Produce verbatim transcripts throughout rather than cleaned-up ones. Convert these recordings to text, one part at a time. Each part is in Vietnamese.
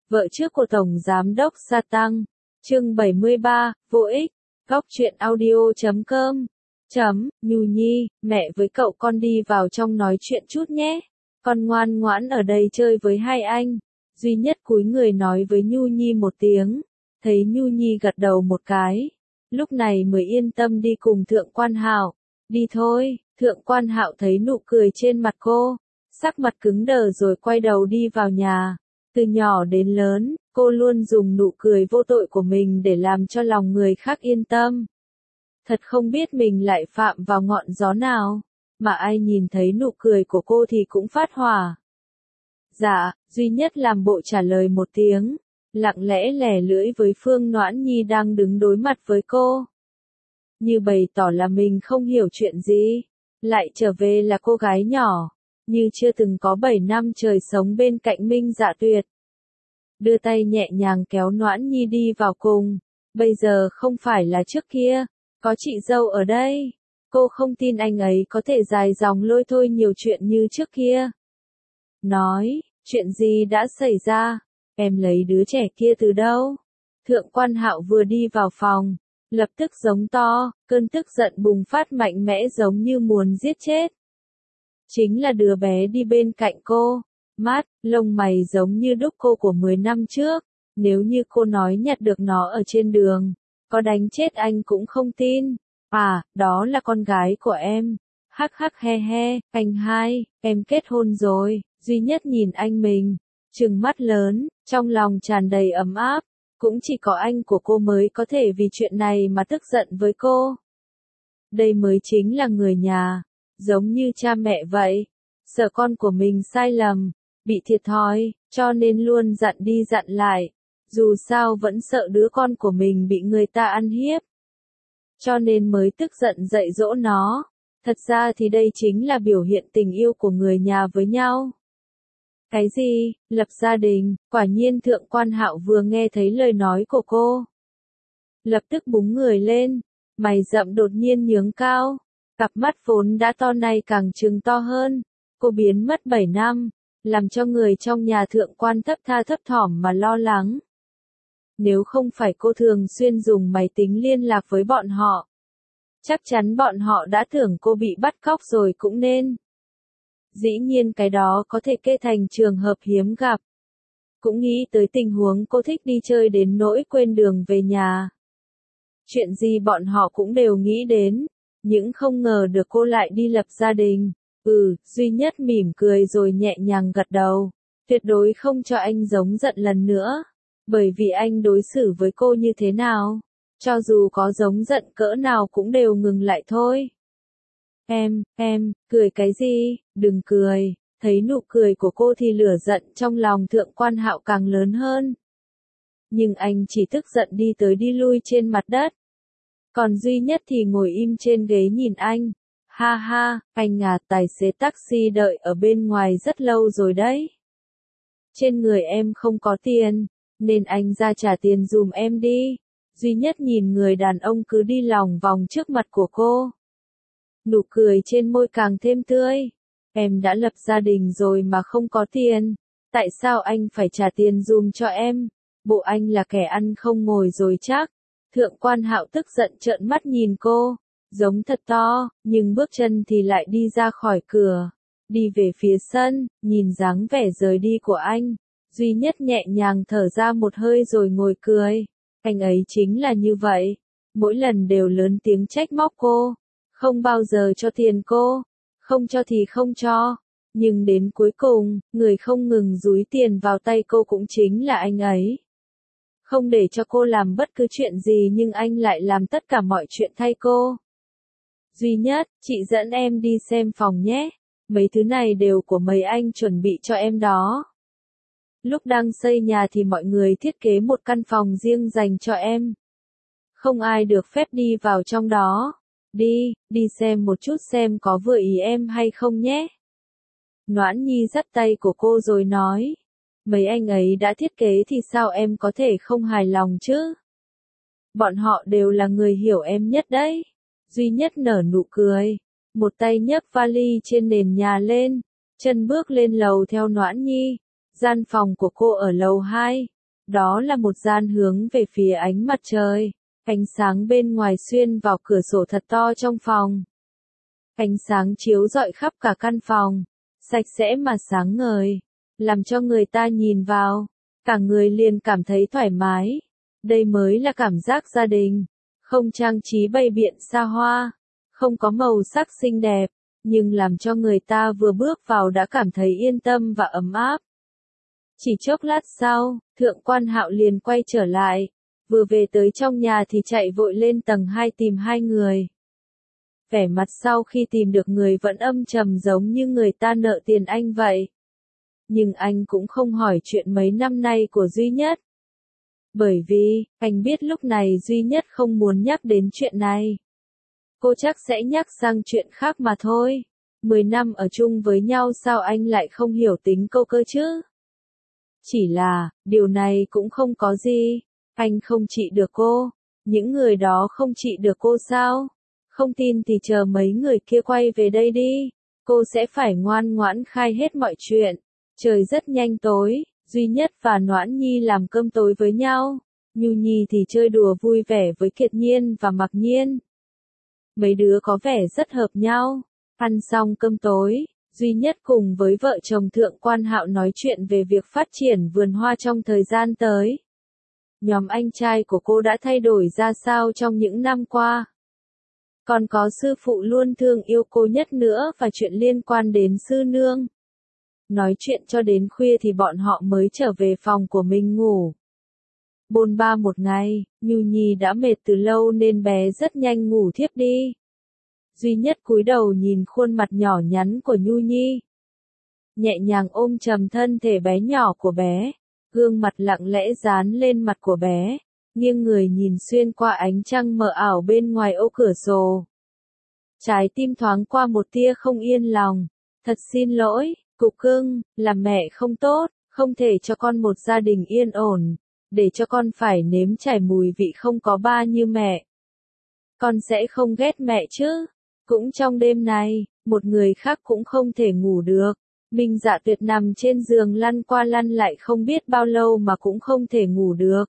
Vợ trước của Tổng Giám đốc Sa Tăng. Chương bảy mươi ba, vô ích. Góc truyện audio chấm com. Chấm, Nhu Nhi, mẹ với cậu con đi vào trong nói chuyện chút nhé. Con ngoan ngoãn ở đây chơi với hai anh. Duy Nhất cúi người nói với Nhu Nhi một tiếng. Thấy Nhu Nhi gật đầu một cái. Lúc này mới yên tâm đi cùng Thượng Quan Hạo. Đi thôi. Thượng Quan Hạo thấy nụ cười trên mặt cô. Sắc mặt cứng đờ rồi quay đầu đi vào nhà. Từ nhỏ đến lớn, cô luôn dùng nụ cười vô tội của mình để làm cho lòng người khác yên tâm. Thật không biết mình lại phạm vào ngọn gió nào, mà ai nhìn thấy nụ cười của cô thì cũng phát hỏa. Dạ, Duy Nhất làm bộ trả lời một tiếng, lặng lẽ lẻ lưỡi với Phương Noãn Nhi đang đứng đối mặt với cô. Như bày tỏ là mình không hiểu chuyện gì, lại trở về là cô gái nhỏ, như chưa từng có bảy năm trời sống bên cạnh Minh Dạ Tuyệt. Đưa tay nhẹ nhàng kéo Noãn Nhi đi vào cùng, bây giờ không phải là trước kia, có chị dâu ở đây. Cô không tin anh ấy có thể dài dòng lôi thôi nhiều chuyện như trước kia. Nói, chuyện gì đã xảy ra, em lấy đứa trẻ kia từ đâu? Thượng Quan Hạo vừa đi vào phòng, lập tức giống to, cơn tức giận bùng phát mạnh mẽ giống như muốn giết chết. Chính là đứa bé đi bên cạnh cô, mắt, lông mày giống như đúc cô của mười năm trước, nếu như cô nói nhặt được nó ở trên đường, có đánh chết anh cũng không tin. À, đó là con gái của em. Hắc hắc he he, anh hai, em kết hôn rồi. Duy Nhất nhìn anh mình, trừng mắt lớn, trong lòng tràn đầy ấm áp. Cũng chỉ có anh của cô mới có thể vì chuyện này mà tức giận với cô. Đây mới chính là người nhà, giống như cha mẹ vậy. Sợ con của mình sai lầm, bị thiệt thòi, cho nên luôn dặn đi dặn lại. Dù sao vẫn sợ đứa con của mình bị người ta ăn hiếp. Cho nên mới tức giận dạy dỗ nó. Thật ra thì đây chính là biểu hiện tình yêu của người nhà với nhau. Cái gì, lập gia đình, quả nhiên Thượng Quan Hạo vừa nghe thấy lời nói của cô. Lập tức búng người lên, mày rậm đột nhiên nhướng cao, cặp mắt vốn đã to này càng trừng to hơn. Cô biến mất bảy năm, làm cho người trong nhà Thượng Quan thấp tha thấp thỏm mà lo lắng. Nếu không phải cô thường xuyên dùng máy tính liên lạc với bọn họ, chắc chắn bọn họ đã tưởng cô bị bắt cóc rồi cũng nên. Dĩ nhiên cái đó có thể kê thành trường hợp hiếm gặp. Cũng nghĩ tới tình huống cô thích đi chơi đến nỗi quên đường về nhà. Chuyện gì bọn họ cũng đều nghĩ đến, nhưng không ngờ được cô lại đi lập gia đình. Ừ, Duy Nhất mỉm cười rồi nhẹ nhàng gật đầu. Tuyệt đối không cho anh giống giận lần nữa. Bởi vì anh đối xử với cô như thế nào, cho dù có giống giận cỡ nào cũng đều ngừng lại thôi. Em, em, cười cái gì, đừng cười. Thấy nụ cười của cô thì lửa giận trong lòng Thượng Quan Hạo càng lớn hơn. Nhưng anh chỉ tức giận đi tới đi lui trên mặt đất. Còn Duy Nhất thì ngồi im trên ghế nhìn anh. Ha ha, anh à, tài xế taxi đợi ở bên ngoài rất lâu rồi đấy. Trên người em không có tiền, nên anh ra trả tiền dùm em đi. Duy Nhất nhìn người đàn ông cứ đi lòng vòng trước mặt của cô. Nụ cười trên môi càng thêm tươi. Em đã lập gia đình rồi mà không có tiền. Tại sao anh phải trả tiền dùm cho em? Bộ anh là kẻ ăn không ngồi rồi chắc. Thượng Quan Hạo tức giận trợn mắt nhìn cô. Giống thật to, nhưng bước chân thì lại đi ra khỏi cửa. Đi về phía sân, nhìn dáng vẻ rời đi của anh. Duy Nhất nhẹ nhàng thở ra một hơi rồi ngồi cười. Anh ấy chính là như vậy. Mỗi lần đều lớn tiếng trách móc cô. Không bao giờ cho tiền cô. Không cho thì không cho. Nhưng đến cuối cùng, người không ngừng dúi tiền vào tay cô cũng chính là anh ấy. Không để cho cô làm bất cứ chuyện gì nhưng anh lại làm tất cả mọi chuyện thay cô. Duy Nhất, chị dẫn em đi xem phòng nhé. Mấy thứ này đều của mấy anh chuẩn bị cho em đó. Lúc đang xây nhà thì mọi người thiết kế một căn phòng riêng dành cho em. Không ai được phép đi vào trong đó. Đi, đi xem một chút xem có vừa ý em hay không nhé. Noãn Nhi dắt tay của cô rồi nói. Mấy anh ấy đã thiết kế thì sao em có thể không hài lòng chứ? Bọn họ đều là người hiểu em nhất đấy. Duy Nhất nở nụ cười. Một tay nhấc vali trên nền nhà lên. Chân bước lên lầu theo Noãn Nhi. Gian phòng của cô ở lầu hai. Đó là một gian hướng về phía ánh mặt trời. Ánh sáng bên ngoài xuyên vào cửa sổ thật to trong phòng. Ánh sáng chiếu rọi khắp cả căn phòng, sạch sẽ mà sáng ngời, làm cho người ta nhìn vào, cả người liền cảm thấy thoải mái. Đây mới là cảm giác gia đình, không trang trí bày biện xa hoa, không có màu sắc xinh đẹp, nhưng làm cho người ta vừa bước vào đã cảm thấy yên tâm và ấm áp. Chỉ chốc lát sau, Thượng quan Hạo liền quay trở lại, vừa về tới trong nhà thì chạy vội lên tầng hai tìm hai người. Vẻ mặt sau khi tìm được người vẫn âm trầm giống như người ta nợ tiền anh vậy. Nhưng anh cũng không hỏi chuyện mấy năm nay của Duy Nhất. Bởi vì, anh biết lúc này Duy Nhất không muốn nhắc đến chuyện này. Cô chắc sẽ nhắc sang chuyện khác mà thôi. Mười năm ở chung với nhau sao anh lại không hiểu tính câu cơ chứ? Chỉ là, điều này cũng không có gì. Anh không trị được cô. Những người đó không trị được cô sao? Không tin thì chờ mấy người kia quay về đây đi. Cô sẽ phải ngoan ngoãn khai hết mọi chuyện. Trời rất nhanh tối, Duy Nhất và Noãn Nhi làm cơm tối với nhau. Nhu Nhi thì chơi đùa vui vẻ với Kiệt Nhiên và Mặc Nhiên. Mấy đứa có vẻ rất hợp nhau. Ăn xong cơm tối, Duy Nhất cùng với vợ chồng Thượng quan Hạo nói chuyện về việc phát triển vườn hoa trong thời gian tới. Nhóm anh trai của cô đã thay đổi ra sao trong những năm qua? Còn có sư phụ luôn thương yêu cô nhất nữa và chuyện liên quan đến sư nương. Nói chuyện cho đến khuya thì bọn họ mới trở về phòng của mình ngủ. Bôn ba một ngày, Nhu Nhi đã mệt từ lâu nên bé rất nhanh ngủ thiếp đi. Duy Nhất cúi đầu nhìn khuôn mặt nhỏ nhắn của Nhu Nhi. Nhẹ nhàng ôm chầm thân thể bé nhỏ của bé, gương mặt lặng lẽ dán lên mặt của bé, nghiêng người nhìn xuyên qua ánh trăng mờ ảo bên ngoài ô cửa sổ. Trái tim thoáng qua một tia không yên lòng. Thật xin lỗi, Cục Cưng, làm mẹ không tốt, không thể cho con một gia đình yên ổn, để cho con phải nếm trải mùi vị không có ba như mẹ. Con sẽ không ghét mẹ chứ? Cũng trong đêm này, một người khác cũng không thể ngủ được. Minh Dạ Tuyệt nằm trên giường lăn qua lăn lại không biết bao lâu mà cũng không thể ngủ được.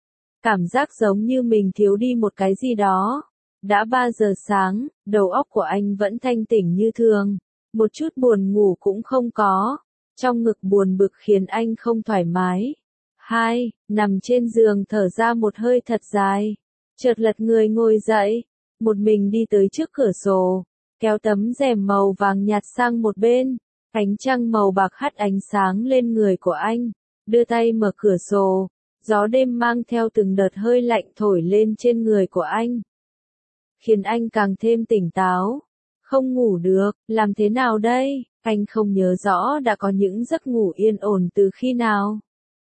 Cảm giác giống như mình thiếu đi một cái gì đó. Đã ba giờ sáng, đầu óc của anh vẫn thanh tỉnh như thường. Một chút buồn ngủ cũng không có. Trong ngực buồn bực khiến anh không thoải mái. Hai, nằm trên giường thở ra một hơi thật dài. Chợt lật người ngồi dậy. Một mình đi tới trước cửa sổ. Kéo tấm rèm màu vàng nhạt sang một bên. Ánh trăng màu bạc hắt ánh sáng lên người của anh. Đưa tay mở cửa sổ. Gió đêm mang theo từng đợt hơi lạnh thổi lên trên người của anh. Khiến anh càng thêm tỉnh táo. Không ngủ được, làm thế nào đây? Anh không nhớ rõ đã có những giấc ngủ yên ổn từ khi nào.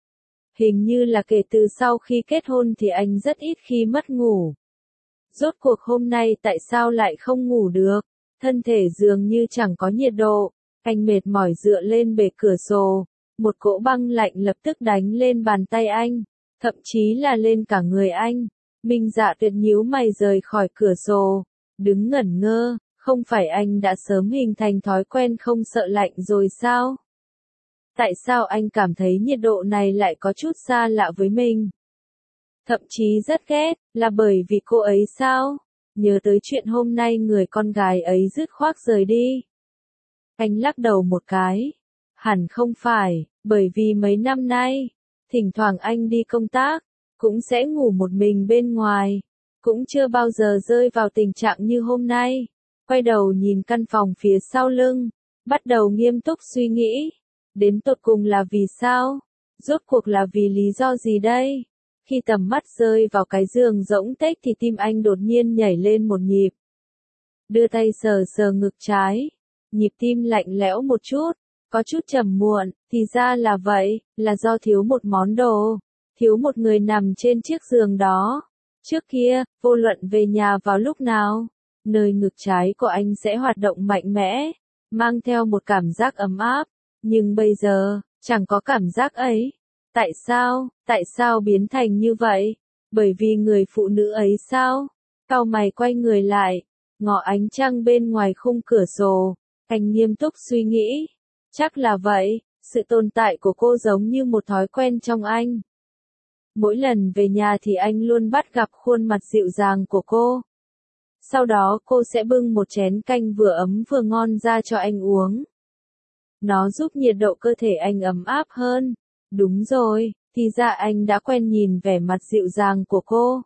Hình như là kể từ sau khi kết hôn thì anh rất ít khi mất ngủ. Rốt cuộc hôm nay tại sao lại không ngủ được? Thân thể dường như chẳng có nhiệt độ. Anh mệt mỏi dựa lên bề cửa sổ. Một cỗ băng lạnh lập tức đánh lên bàn tay anh. Thậm chí là lên cả người anh. Minh Dạ Tuyệt nhíu mày rời khỏi cửa sổ. Đứng ngẩn ngơ. Không phải anh đã sớm hình thành thói quen không sợ lạnh rồi sao? Tại sao anh cảm thấy nhiệt độ này lại có chút xa lạ với mình? Thậm chí rất ghét, là bởi vì cô ấy sao? Nhớ tới chuyện hôm nay người con gái ấy dứt khoát rời đi. Anh lắc đầu một cái. Hẳn không phải, bởi vì mấy năm nay, thỉnh thoảng anh đi công tác, cũng sẽ ngủ một mình bên ngoài, cũng chưa bao giờ rơi vào tình trạng như hôm nay. Quay đầu nhìn căn phòng phía sau lưng, bắt đầu nghiêm túc suy nghĩ. Đến tột cùng là vì sao? Rốt cuộc là vì lý do gì đây? Khi tầm mắt rơi vào cái giường rỗng tếch thì tim anh đột nhiên nhảy lên một nhịp. Đưa tay sờ sờ ngực trái. Nhịp tim lạnh lẽo một chút, có chút trầm muộn, thì ra là vậy, là do thiếu một món đồ. Thiếu một người nằm trên chiếc giường đó. Trước kia, vô luận về nhà vào lúc nào, nơi ngực trái của anh sẽ hoạt động mạnh mẽ, mang theo một cảm giác ấm áp. Nhưng bây giờ, chẳng có cảm giác ấy. Tại sao, tại sao biến thành như vậy? Bởi vì người phụ nữ ấy sao? Cau mày quay người lại, ngó ánh trăng bên ngoài khung cửa sổ. Anh nghiêm túc suy nghĩ. Chắc là vậy, sự tồn tại của cô giống như một thói quen trong anh. Mỗi lần về nhà thì anh luôn bắt gặp khuôn mặt dịu dàng của cô. Sau đó cô sẽ bưng một chén canh vừa ấm vừa ngon ra cho anh uống. Nó giúp nhiệt độ cơ thể anh ấm áp hơn. Đúng rồi, thì ra anh đã quen nhìn vẻ mặt dịu dàng của cô.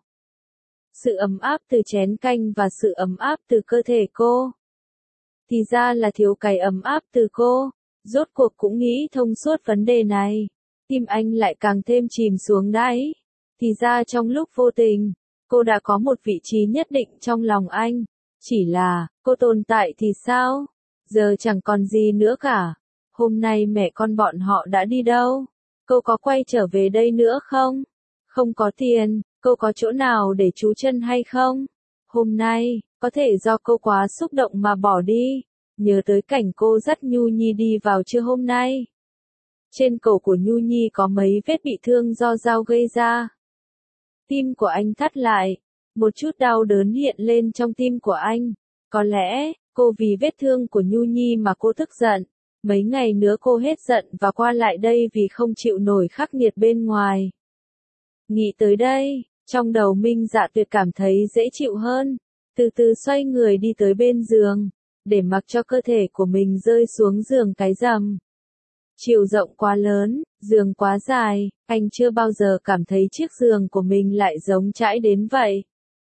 Sự ấm áp từ chén canh và sự ấm áp từ cơ thể cô. Thì ra là thiếu cái ấm áp từ cô. Rốt cuộc cũng nghĩ thông suốt vấn đề này. Tim anh lại càng thêm chìm xuống đáy. Thì ra trong lúc vô tình, cô đã có một vị trí nhất định trong lòng anh. Chỉ là, cô tồn tại thì sao? Giờ chẳng còn gì nữa cả. Hôm nay mẹ con bọn họ đã đi đâu? Cô có quay trở về đây nữa không? Không có tiền, cô có chỗ nào để trú chân hay không? Hôm nay, có thể do cô quá xúc động mà bỏ đi. Nhớ tới cảnh cô dắt Nhu Nhi đi vào trưa hôm nay. Trên cổ của Nhu Nhi có mấy vết bị thương do dao gây ra. Tim của anh thắt lại. Một chút đau đớn hiện lên trong tim của anh. Có lẽ, cô vì vết thương của Nhu Nhi mà cô tức giận. Mấy ngày nữa cô hết giận và qua lại đây vì không chịu nổi khắc nghiệt bên ngoài. Nghĩ tới đây, trong đầu Minh Dạ Tuyệt cảm thấy dễ chịu hơn. Từ từ xoay người đi tới bên giường, để mặc cho cơ thể của mình rơi xuống giường cái rầm. Chiều rộng quá lớn, giường quá dài, anh chưa bao giờ cảm thấy chiếc giường của mình lại giống chãi đến vậy.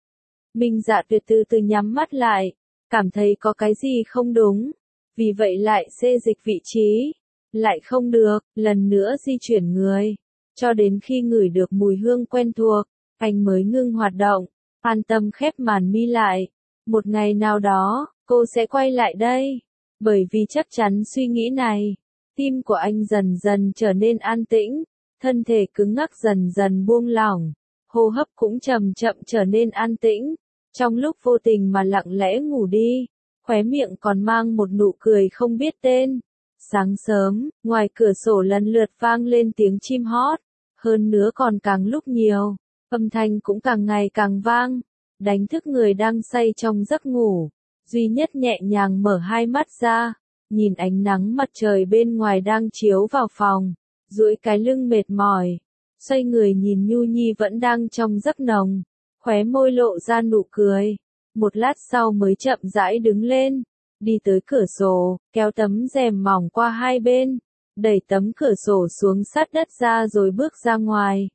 Minh Dạ Tuyệt từ từ nhắm mắt lại, cảm thấy có cái gì không đúng, vì vậy lại xê dịch vị trí. Lại không được, lần nữa di chuyển người, cho đến khi ngửi được mùi hương quen thuộc, anh mới ngưng hoạt động, an tâm khép màn mi lại. Một ngày nào đó, cô sẽ quay lại đây, bởi vì chắc chắn suy nghĩ này. Tim của anh dần dần trở nên an tĩnh, thân thể cứng ngắc dần dần buông lỏng, hô hấp cũng chậm chậm trở nên an tĩnh. Trong lúc vô tình mà lặng lẽ ngủ đi, khóe miệng còn mang một nụ cười không biết tên. Sáng sớm, ngoài cửa sổ lần lượt vang lên tiếng chim hót, hơn nữa còn càng lúc nhiều, âm thanh cũng càng ngày càng vang, đánh thức người đang say trong giấc ngủ. Duy Nhất nhẹ nhàng mở hai mắt ra, nhìn ánh nắng mặt trời bên ngoài đang chiếu vào phòng, duỗi cái lưng mệt mỏi, xoay người nhìn Nhu Nhi vẫn đang trong giấc nồng, khóe môi lộ ra nụ cười. Một lát sau mới chậm rãi đứng lên, đi tới cửa sổ, kéo tấm rèm mỏng qua hai bên, đẩy tấm cửa sổ xuống sát đất ra rồi bước ra ngoài.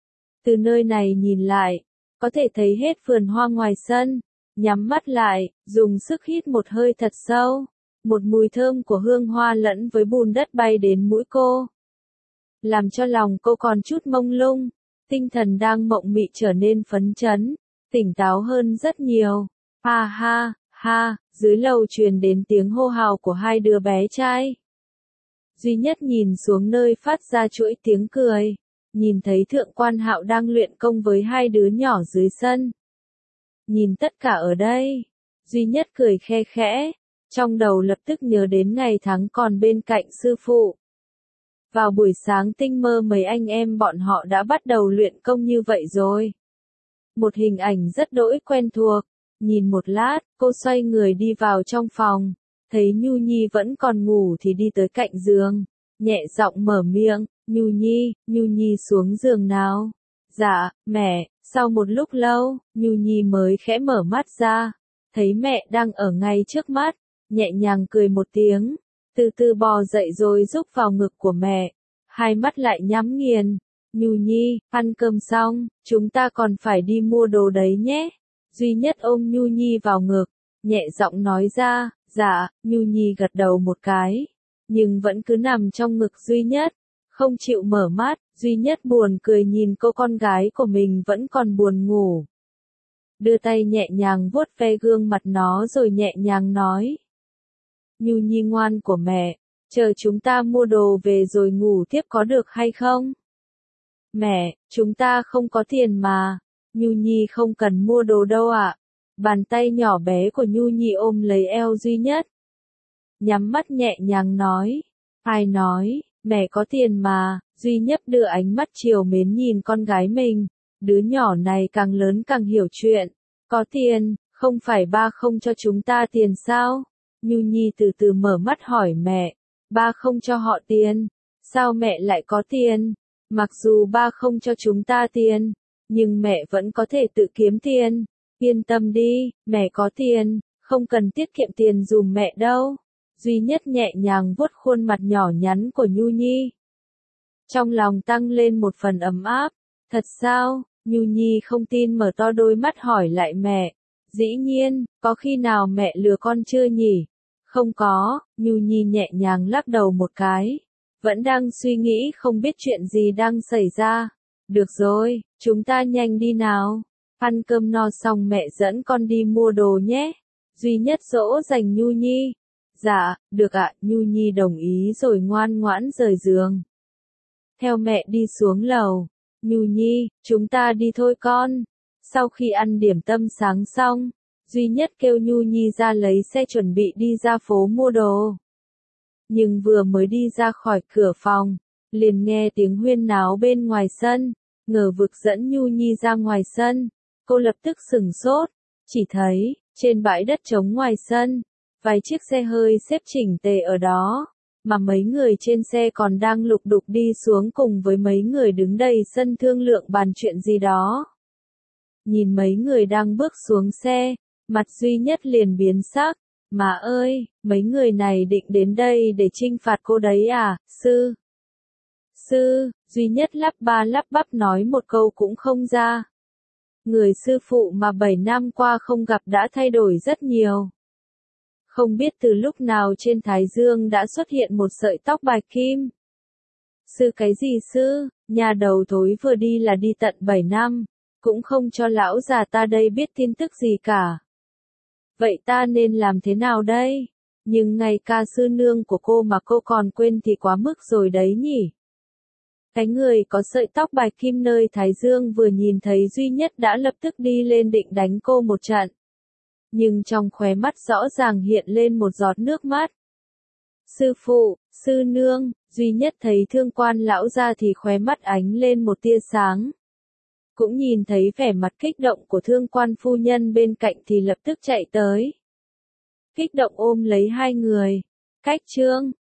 Từ nơi này nhìn lại, có thể thấy hết vườn hoa ngoài sân. Nhắm mắt lại, dùng sức hít một hơi thật sâu. Một mùi thơm của hương hoa lẫn với bùn đất bay đến mũi cô, làm cho lòng cô còn chút mông lung. Tinh thần đang mộng mị trở nên phấn chấn, tỉnh táo hơn rất nhiều. Ha ha, ha, dưới lầu truyền đến tiếng hô hào của hai đứa bé trai. Duy Nhất nhìn xuống nơi phát ra chuỗi tiếng cười, nhìn thấy Thượng Quan Hạo đang luyện công với hai đứa nhỏ dưới sân. Nhìn tất cả ở đây, Duy Nhất cười khe khẽ, trong đầu lập tức nhớ đến ngày tháng còn bên cạnh sư phụ. Vào buổi sáng tinh mơ mấy anh em bọn họ đã bắt đầu luyện công như vậy rồi. Một hình ảnh rất đỗi quen thuộc. Nhìn một lát, cô xoay người đi vào trong phòng, thấy Nhu Nhi vẫn còn ngủ thì đi tới cạnh giường, nhẹ giọng mở miệng, Nhu Nhi, Nhu Nhi xuống giường nào. Dạ, mẹ. Sau một lúc lâu, Nhu Nhi mới khẽ mở mắt ra, thấy mẹ đang ở ngay trước mắt, nhẹ nhàng cười một tiếng, từ từ bò dậy rồi rúc vào ngực của mẹ, hai mắt lại nhắm nghiền. Nhu Nhi, ăn cơm xong, chúng ta còn phải đi mua đồ đấy nhé. Duy Nhất ôm Nhu Nhi vào ngực, nhẹ giọng nói ra. Dạ. Nhu Nhi gật đầu một cái, nhưng vẫn cứ nằm trong ngực Duy Nhất, không chịu mở mắt. Duy Nhất buồn cười nhìn cô con gái của mình vẫn còn buồn ngủ, đưa tay nhẹ nhàng vuốt ve gương mặt nó rồi nhẹ nhàng nói. Nhu Nhi ngoan của mẹ, chờ chúng ta mua đồ về rồi ngủ tiếp có được hay không? Mẹ, chúng ta không có tiền mà. Nhu Nhi không cần mua đồ đâu ạ. Bàn tay nhỏ bé của Nhu Nhi ôm lấy eo Duy Nhất, nhắm mắt nhẹ nhàng nói. Ai nói, mẹ có tiền mà. Duy Nhất đưa ánh mắt trìu mến nhìn con gái mình. Đứa nhỏ này càng lớn càng hiểu chuyện. Có tiền, không phải ba không cho chúng ta tiền sao? Nhu Nhi từ từ mở mắt hỏi mẹ. Ba không cho họ tiền. Sao mẹ lại có tiền? Mặc dù ba không cho chúng ta tiền, nhưng mẹ vẫn có thể tự kiếm tiền. Yên tâm đi, mẹ có tiền, không cần tiết kiệm tiền dùm mẹ đâu. Duy Nhất nhẹ nhàng vuốt khuôn mặt nhỏ nhắn của Nhu Nhi. Trong lòng tăng lên một phần ấm áp. Thật sao? Nhu Nhi không tin mở to đôi mắt hỏi lại mẹ. Dĩ nhiên, có khi nào mẹ lừa con chưa nhỉ? Không có, Nhu Nhi nhẹ nhàng lắc đầu một cái. Vẫn đang suy nghĩ không biết chuyện gì đang xảy ra. Được rồi, chúng ta nhanh đi nào. Ăn cơm no xong mẹ dẫn con đi mua đồ nhé. Duy Nhất dỗ dành Nhu Nhi. Dạ, được ạ, Nhu Nhi đồng ý rồi ngoan ngoãn rời giường. Theo mẹ đi xuống lầu. Nhu Nhi, chúng ta đi thôi con. Sau khi ăn điểm tâm sáng xong, Duy Nhất kêu Nhu Nhi ra lấy xe chuẩn bị đi ra phố mua đồ. Nhưng vừa mới đi ra khỏi cửa phòng, liền nghe tiếng huyên náo bên ngoài sân, ngờ vực dẫn Nhu Nhi ra ngoài sân. Cô lập tức sửng sốt, chỉ thấy, trên bãi đất trống ngoài sân, vài chiếc xe hơi xếp chỉnh tề ở đó, mà mấy người trên xe còn đang lục đục đi xuống cùng với mấy người đứng đầy sân thương lượng bàn chuyện gì đó. Nhìn mấy người đang bước xuống xe, mặt Duy Nhất liền biến sắc. Mà ơi, mấy người này định đến đây để trinh phạt cô đấy à, sư? Sư, Duy Nhất lắp ba lắp bắp nói một câu cũng không ra. Người sư phụ mà bảy năm qua không gặp đã thay đổi rất nhiều. Không biết từ lúc nào trên thái dương đã xuất hiện một sợi tóc bạch kim. Sư cái gì sư, nhà đầu thối vừa đi là đi tận bảy năm, cũng không cho lão già ta đây biết tin tức gì cả. Vậy ta nên làm thế nào đây? Nhưng ngay ca sư nương của cô mà cô còn quên thì quá mức rồi đấy nhỉ? Cái người có sợi tóc bạch kim nơi thái dương vừa nhìn thấy Duy Nhất đã lập tức đi lên định đánh cô một trận. Nhưng trong khóe mắt rõ ràng hiện lên một giọt nước mắt. Sư phụ, sư nương, Duy Nhất thấy Thương Quan lão ra thì khóe mắt ánh lên một tia sáng. Cũng nhìn thấy vẻ mặt kích động của Thương Quan phu nhân bên cạnh thì lập tức chạy tới. Kích động ôm lấy hai người. Cách Trương,